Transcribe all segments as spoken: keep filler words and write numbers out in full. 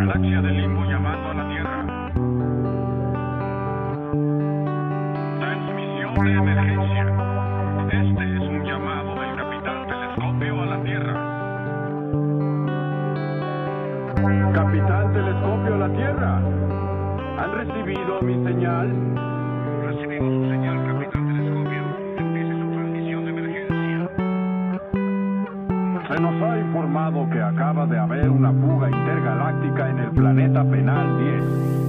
Galaxia del Limbo llamando a la Tierra. Transmisión de emergencia. Este es un llamado del Capitán Telescopio a la Tierra. Capitán Telescopio a la Tierra. ¿Han recibido mi señal? Recibimos su señal, Capitán Telescopio. Empiece su transmisión de emergencia. Se nos ha informado que acaba de haber una fuga intergaláctica en el planeta Penal diez.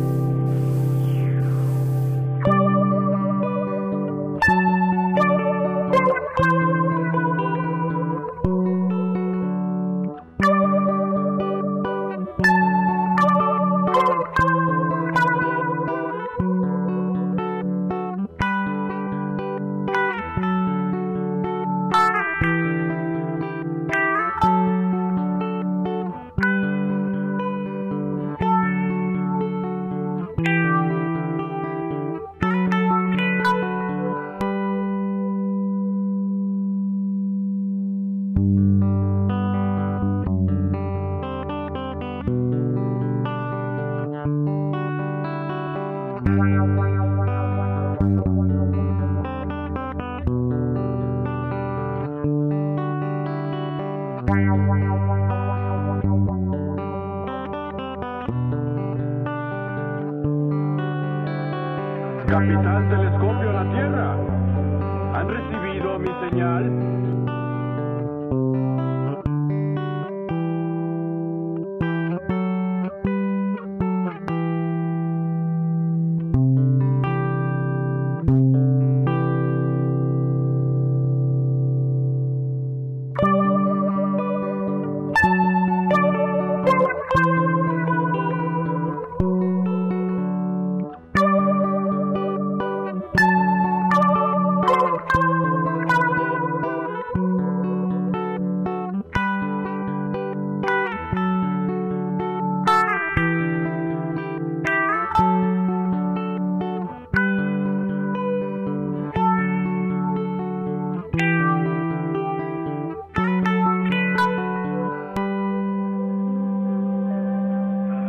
Capitán Telescopio a la Tierra. ¿Han recibido mi señal?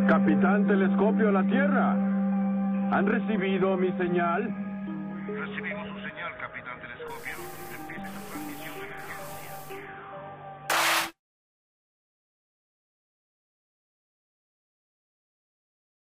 Capitán Telescopio a la Tierra. ¿Han recibido mi señal? Recibimos